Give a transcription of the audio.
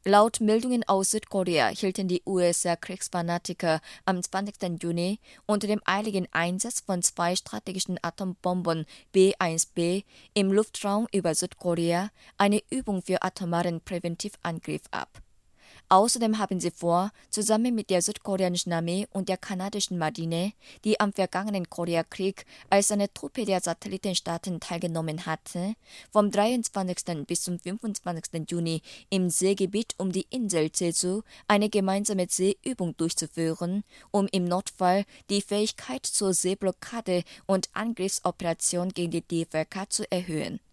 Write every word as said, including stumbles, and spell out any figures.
Laut Meldungen aus Südkorea hielten die U S A-Kriegsfanatiker am zwanzigsten Juni unter dem eiligen Einsatz von zwei strategischen Atombomben B eins B im Luftraum über Südkorea eine Übung für atomaren Präventivangriff ab. Außerdem haben sie vor, zusammen mit der südkoreanischen Armee und der kanadischen Marine, die am vergangenen Koreakrieg als eine Truppe der Satellitenstaaten teilgenommen hatte, vom dreiundzwanzigsten bis zum fünfundzwanzigsten Juni im Seegebiet um die Insel Jeju eine gemeinsame Seeübung durchzuführen, um im Notfall die Fähigkeit zur Seeblockade und Angriffsoperation gegen die D V K zu erhöhen.